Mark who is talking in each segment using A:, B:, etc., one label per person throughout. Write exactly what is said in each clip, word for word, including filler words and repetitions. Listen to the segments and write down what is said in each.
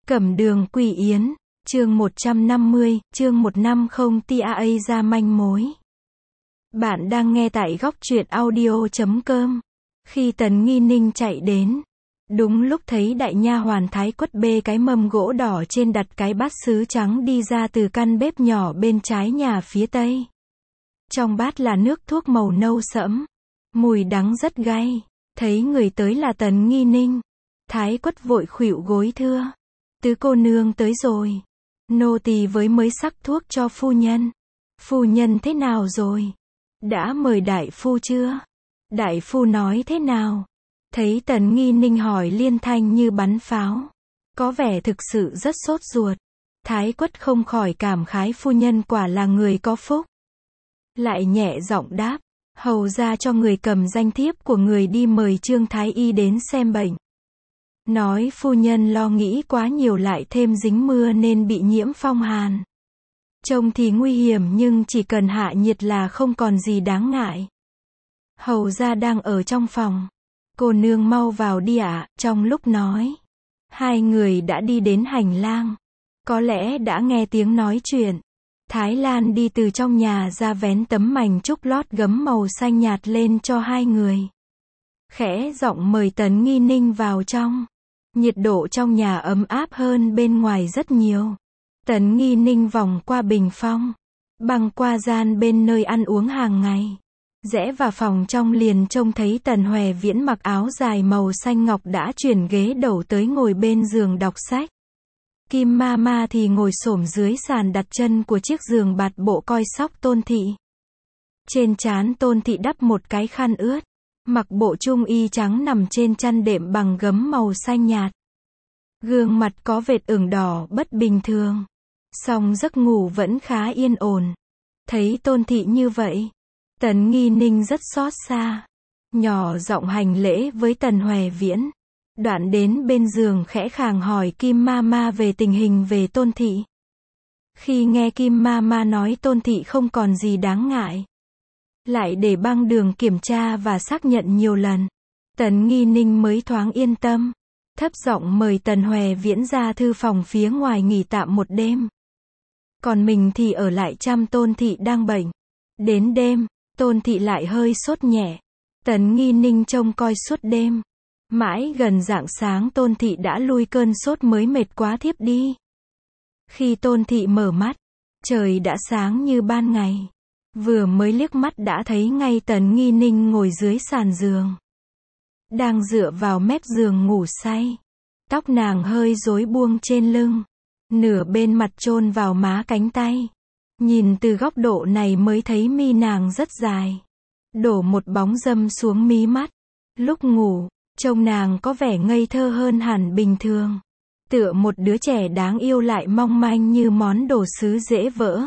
A: Cẩm đường Quỷ Yến, chương một trăm năm mươi, chương một trăm năm mươi T A A ra manh mối. Bạn đang nghe tại góc truyện audio chấm com. Khi Tần Nghi Ninh chạy đến, đúng lúc thấy đại nha hoàn Thái Quất bê cái mâm gỗ đỏ trên đặt cái bát sứ trắng đi ra từ căn bếp nhỏ bên trái nhà phía tây. Trong bát là nước thuốc màu nâu sẫm, mùi đắng rất gay. Thấy người tới là Tần Nghi Ninh, Thái Quất vội khuỵu gối thưa: "Tứ cô nương tới rồi. Nô tỳ với mới sắc thuốc cho phu nhân. Phu nhân thế nào rồi? Đã mời đại phu chưa? Đại phu nói thế nào?" Thấy Tần Nghi Ninh hỏi liên thanh như bắn pháo, có vẻ thực sự rất sốt ruột. Thái Quất không khỏi cảm khái phu nhân quả là người có phúc. Lại nhẹ giọng đáp: "Hầu ra cho người cầm danh thiếp của người đi mời Trương Thái Y đến xem bệnh. Nói phu nhân lo nghĩ quá nhiều lại thêm dính mưa nên bị nhiễm phong hàn. Trông thì nguy hiểm nhưng chỉ cần hạ nhiệt là không còn gì đáng ngại. Hầu ra đang ở trong phòng. Cô nương mau vào đi ạ." Trong lúc nói, hai người đã đi đến hành lang. Có lẽ đã nghe tiếng nói chuyện. Thái Lan đi từ trong nhà ra vén tấm mành trúc lót gấm màu xanh nhạt lên cho hai người. Khẽ giọng mời Tần Nghi Ninh vào trong. Nhiệt độ trong nhà ấm áp hơn bên ngoài rất nhiều. Tần Nghi Ninh vòng qua bình phong, băng qua gian bên nơi ăn uống hàng ngày. Rẽ vào phòng trong liền trông thấy Tần Hòe Viễn mặc áo dài màu xanh ngọc đã chuyển ghế đầu tới ngồi bên giường đọc sách. Kim Ma Ma thì ngồi xổm dưới sàn đặt chân của chiếc giường bạt bộ coi sóc Tôn Thị. Trên trán Tôn Thị đắp một cái khăn ướt, mặc bộ trung y trắng nằm trên chăn đệm bằng gấm màu xanh nhạt. Gương mặt có vệt ửng đỏ bất bình thường, song giấc ngủ vẫn khá yên ổn. Thấy Tôn Thị như vậy, Tần Nghi Ninh rất xót xa, nhỏ giọng hành lễ với Tần Hòe Viễn. Đoạn đến bên giường khẽ khàng hỏi Kim Ma Ma về tình hình về Tôn Thị. Khi nghe Kim Ma Ma nói Tôn Thị không còn gì đáng ngại, lại để băng đường kiểm tra và xác nhận nhiều lần, Tần Nghi Ninh mới thoáng yên tâm. Thấp giọng mời Tần Hòe Viễn ra thư phòng phía ngoài nghỉ tạm một đêm. Còn mình thì ở lại chăm Tôn Thị đang bệnh. Đến đêm, Tôn Thị lại hơi sốt nhẹ. Tần Nghi Ninh trông coi suốt đêm. Mãi gần rạng sáng Tôn Thị đã lui cơn sốt mới mệt quá thiếp đi. Khi Tôn Thị mở mắt, trời đã sáng như ban ngày. Vừa mới liếc mắt đã thấy ngay Tần Nghi Ninh ngồi dưới sàn giường, đang dựa vào mép giường ngủ say. Tóc nàng hơi rối buông trên lưng, nửa bên mặt chôn vào má cánh tay. Nhìn từ góc độ này mới thấy mi nàng rất dài, đổ một bóng râm xuống mí mắt. Lúc ngủ, trông nàng có vẻ ngây thơ hơn hẳn bình thường, tựa một đứa trẻ đáng yêu lại mong manh như món đồ sứ dễ vỡ.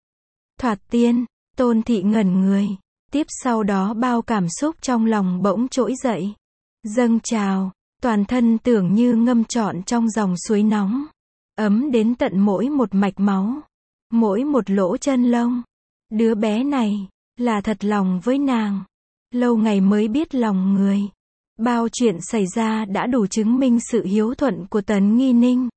A: Thoạt tiên, Tôn Thị ngẩn người, tiếp sau đó bao cảm xúc trong lòng bỗng trỗi dậy, dâng trào, toàn thân tưởng như ngâm trọn trong dòng suối nóng, ấm đến tận mỗi một mạch máu, mỗi một lỗ chân lông. Đứa bé này, là thật lòng với nàng. Lâu ngày mới biết lòng người. Bao chuyện xảy ra đã đủ chứng minh sự hiếu thuận của Tần Nghi Ninh.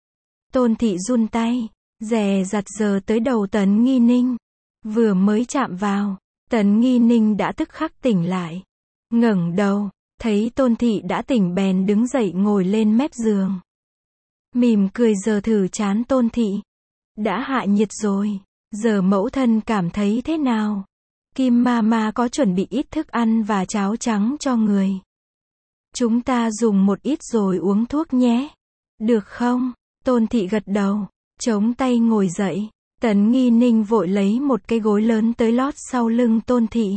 A: Tôn Thị run tay, dè dặt giờ tới đầu Tần Nghi Ninh. Vừa mới chạm vào, Tần Nghi Ninh đã tức khắc tỉnh lại. Ngẩng đầu, thấy Tôn Thị đã tỉnh bèn đứng dậy ngồi lên mép giường. Mỉm cười giờ thử trán Tôn Thị. Đã hạ nhiệt rồi, giờ mẫu thân cảm thấy thế nào? Kim Ma Ma có chuẩn bị ít thức ăn và cháo trắng cho người. Chúng ta dùng một ít rồi uống thuốc nhé. Được không? Tôn Thị gật đầu, chống tay ngồi dậy. Tần Nghi Ninh vội lấy một cái gối lớn tới lót sau lưng Tôn Thị.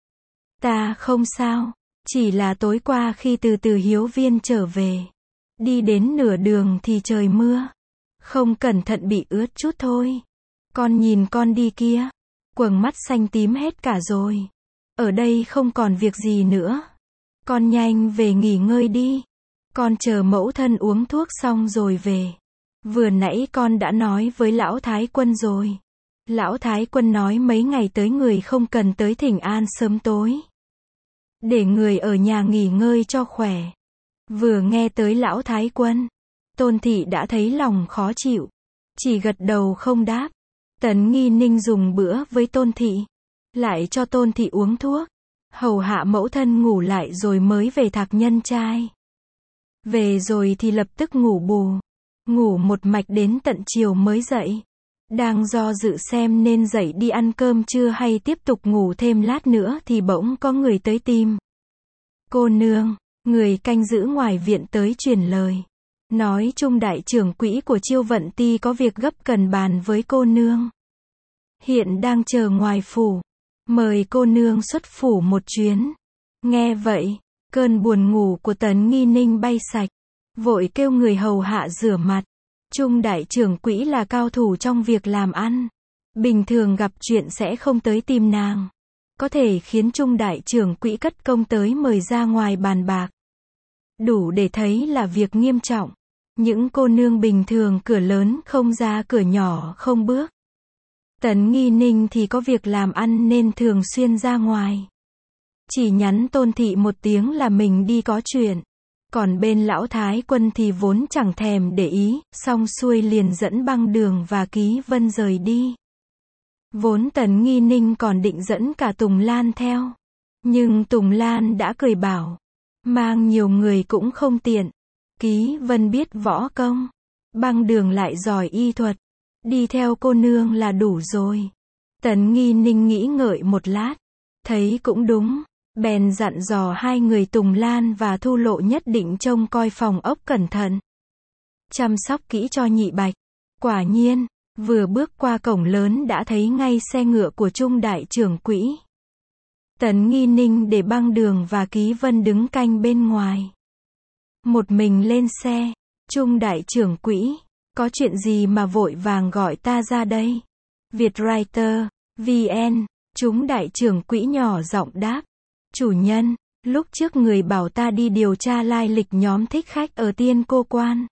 A: Ta không sao, chỉ là tối qua khi từ từ Hiếu Viên trở về, đi đến nửa đường thì trời mưa, không cẩn thận bị ướt chút thôi. Con nhìn con đi kia, quầng mắt xanh tím hết cả rồi. Ở đây không còn việc gì nữa. Con nhanh về nghỉ ngơi đi. Con chờ mẫu thân uống thuốc xong rồi về. Vừa nãy con đã nói với lão Thái Quân rồi. Lão Thái Quân nói mấy ngày tới người không cần tới thỉnh an sớm tối, để người ở nhà nghỉ ngơi cho khỏe. Vừa nghe tới lão Thái Quân, Tôn thị đã thấy lòng khó chịu, chỉ gật đầu không đáp. Tấn Nghi Ninh dùng bữa với Tôn thị, lại cho Tôn thị uống thuốc, hầu hạ mẫu thân ngủ lại rồi mới về Thạc Nhân Trai. Về rồi thì lập tức ngủ bù, ngủ một mạch đến tận chiều mới dậy. Đang do dự xem nên dậy đi ăn cơm trưa hay tiếp tục ngủ thêm lát nữa thì bỗng có người tới tìm. Cô nương, người canh giữ ngoài viện tới truyền lời, nói Trung đại trưởng quỹ của Chiêu Vận Ti có việc gấp cần bàn với cô nương. Hiện đang chờ ngoài phủ, mời cô nương xuất phủ một chuyến. Nghe vậy, cơn buồn ngủ của Tấn Nghi Ninh bay sạch, vội kêu người hầu hạ rửa mặt. Trung đại trưởng quỹ là cao thủ trong việc làm ăn, bình thường gặp chuyện sẽ không tới tìm nàng, có thể khiến Trung đại trưởng quỹ cất công tới mời ra ngoài bàn bạc, đủ để thấy là việc nghiêm trọng. Những cô nương bình thường cửa lớn không ra cửa nhỏ không bước. Tấn Nghi Ninh thì có việc làm ăn nên thường xuyên ra ngoài, chỉ nhắn Tôn thị một tiếng là mình đi có chuyện. Còn bên lão thái quân thì vốn chẳng thèm để ý, xong xuôi liền dẫn Băng Đường và Ký Vân rời đi. Vốn Tấn Nghi Ninh còn định dẫn cả Tùng Lan theo, nhưng Tùng Lan đã cười bảo, mang nhiều người cũng không tiện. Ký Vân biết võ công, Băng Đường lại giỏi y thuật, đi theo cô nương là đủ rồi. Tấn Nghi Ninh nghĩ ngợi một lát, thấy cũng đúng, bèn dặn dò hai người Tùng Lan và Thu Lộ nhất định trông coi phòng ốc cẩn thận, chăm sóc kỹ cho Nhị Bạch. Quả nhiên, vừa bước qua cổng lớn đã thấy ngay xe ngựa của Trung đại trưởng quỹ. Tấn Nghi Ninh để Băng Đường và Ký Vân đứng canh bên ngoài, một mình lên xe. Trung đại trưởng quỹ, có chuyện gì mà vội vàng gọi ta ra đây? Vietwriter, vê en, Trung đại trưởng quỹ nhỏ giọng đáp. Chủ nhân, lúc trước người bảo ta đi điều tra lai lịch nhóm thích khách ở Tiên Cô Quan.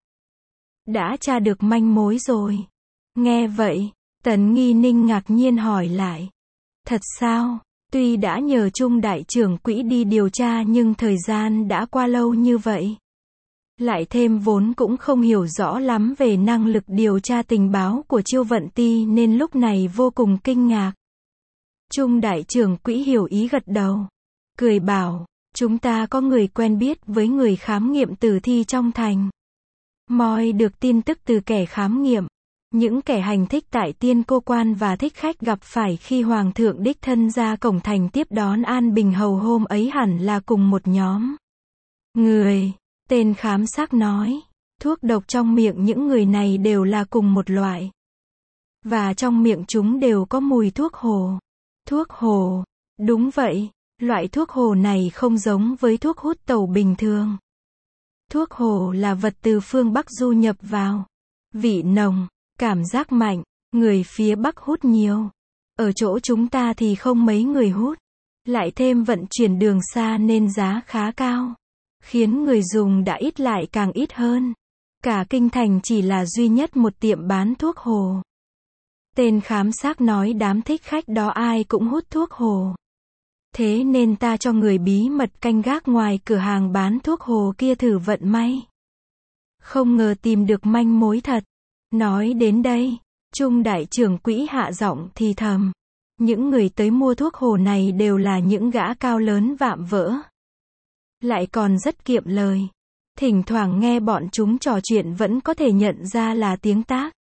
A: Đã tra được manh mối rồi. Nghe vậy, Tấn Nghi Ninh ngạc nhiên hỏi lại. Thật sao? Tuy đã nhờ Trung đại trưởng quỹ đi điều tra nhưng thời gian đã qua lâu như vậy. Lại thêm vốn cũng không hiểu rõ lắm về năng lực điều tra tình báo của Chiêu Vận Ti nên lúc này vô cùng kinh ngạc. Trung đại trưởng quỹ hiểu ý gật đầu, cười bảo, chúng ta có người quen biết với người khám nghiệm tử thi trong thành. Moi được tin tức từ kẻ khám nghiệm, những kẻ hành thích tại Tiên Cô Quan và thích khách gặp phải khi Hoàng thượng đích thân ra cổng thành tiếp đón An Bình Hầu hôm ấy hẳn là cùng một nhóm người. Tên khám xác nói, thuốc độc trong miệng những người này đều là cùng một loại. Và trong miệng chúng đều có mùi thuốc hồ. Thuốc hồ, đúng vậy, loại thuốc hồ này không giống với thuốc hút tẩu bình thường. Thuốc hồ là vật từ phương Bắc du nhập vào. Vị nồng, cảm giác mạnh, người phía Bắc hút nhiều. Ở chỗ chúng ta thì không mấy người hút. Lại thêm vận chuyển đường xa nên giá khá cao, khiến người dùng đã ít lại càng ít hơn. Cả kinh thành chỉ là duy nhất một tiệm bán thuốc hồ. Tên khám xác nói đám thích khách đó ai cũng hút thuốc hồ. Thế nên ta cho người bí mật canh gác ngoài cửa hàng bán thuốc hồ kia thử vận may. Không ngờ tìm được manh mối thật. Nói đến đây, Trung đại trưởng quỹ hạ giọng thì thầm. Những người tới mua thuốc hồ này đều là những gã cao lớn vạm vỡ. Lại còn rất kiệm lời. Thỉnh thoảng nghe bọn chúng trò chuyện vẫn có thể nhận ra là tiếng tác.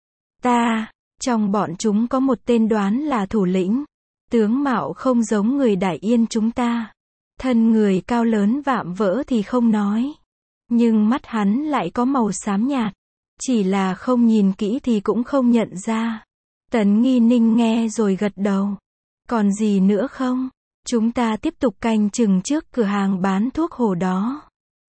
A: Ta, trong bọn chúng có một tên đoán là thủ lĩnh. Tướng mạo không giống người Đại Yên chúng ta. Thân người cao lớn vạm vỡ thì không nói. Nhưng mắt hắn lại có màu xám nhạt. Chỉ là không nhìn kỹ thì cũng không nhận ra. Tấn Nghi Ninh nghe rồi gật đầu. Còn gì nữa không? Chúng ta tiếp tục canh chừng trước cửa hàng bán thuốc hồ đó.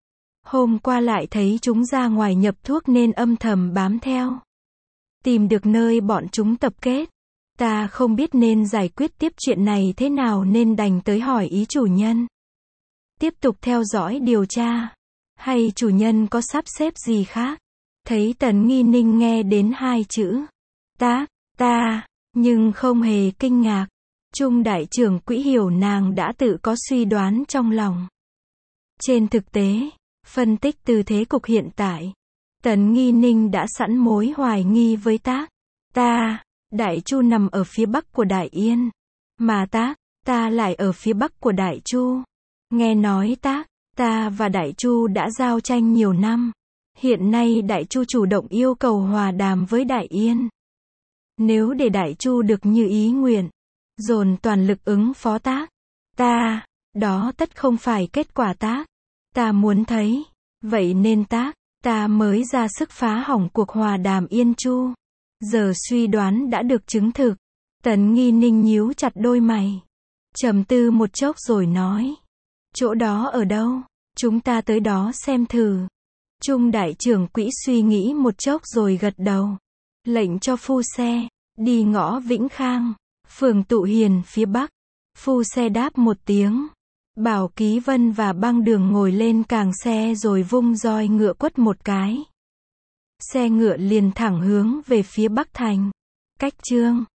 A: Hôm qua lại thấy chúng ra ngoài nhập thuốc nên âm thầm bám theo. Tìm được nơi bọn chúng tập kết. Ta không biết nên giải quyết tiếp chuyện này thế nào nên đành tới hỏi ý chủ nhân. Tiếp tục theo dõi điều tra. Hay chủ nhân có sắp xếp gì khác? Thấy Tấn Nghi Ninh nghe đến hai chữ tác, ta, nhưng không hề kinh ngạc. Trung đại trưởng quỹ hiểu nàng đã tự có suy đoán trong lòng. Trên thực tế, phân tích từ thế cục hiện tại, Tần Nghi Ninh đã sẵn mối hoài nghi với Tác. Ta, Đại Chu nằm ở phía bắc của Đại Yên. Mà Tác, ta lại ở phía bắc của Đại Chu. Nghe nói Tác, ta và Đại Chu đã giao tranh nhiều năm. Hiện nay Đại Chu chủ động yêu cầu hòa đàm với Đại Yên. Nếu để Đại Chu được như ý nguyện, dồn toàn lực ứng phó Tác, ta, đó tất không phải kết quả Tác ta muốn thấy. Vậy nên Tác, ta mới ra sức phá hỏng cuộc hòa đàm Yên Chu. Giờ suy đoán đã được chứng thực. Tần Nghi Ninh nhíu chặt đôi mày, trầm tư một chốc rồi nói. Chỗ đó ở đâu? Chúng ta tới đó xem thử. Trung đại trưởng quỹ suy nghĩ một chốc rồi gật đầu. Lệnh cho phu xe, đi ngõ Vĩnh Khang, phường Tụ Hiền phía bắc. Phu xe đáp một tiếng. Bảo Ký Vân và Băng Đường ngồi lên càng xe rồi vung roi ngựa quất một cái. Xe ngựa liền thẳng hướng về phía Bắc Thành. Cách chương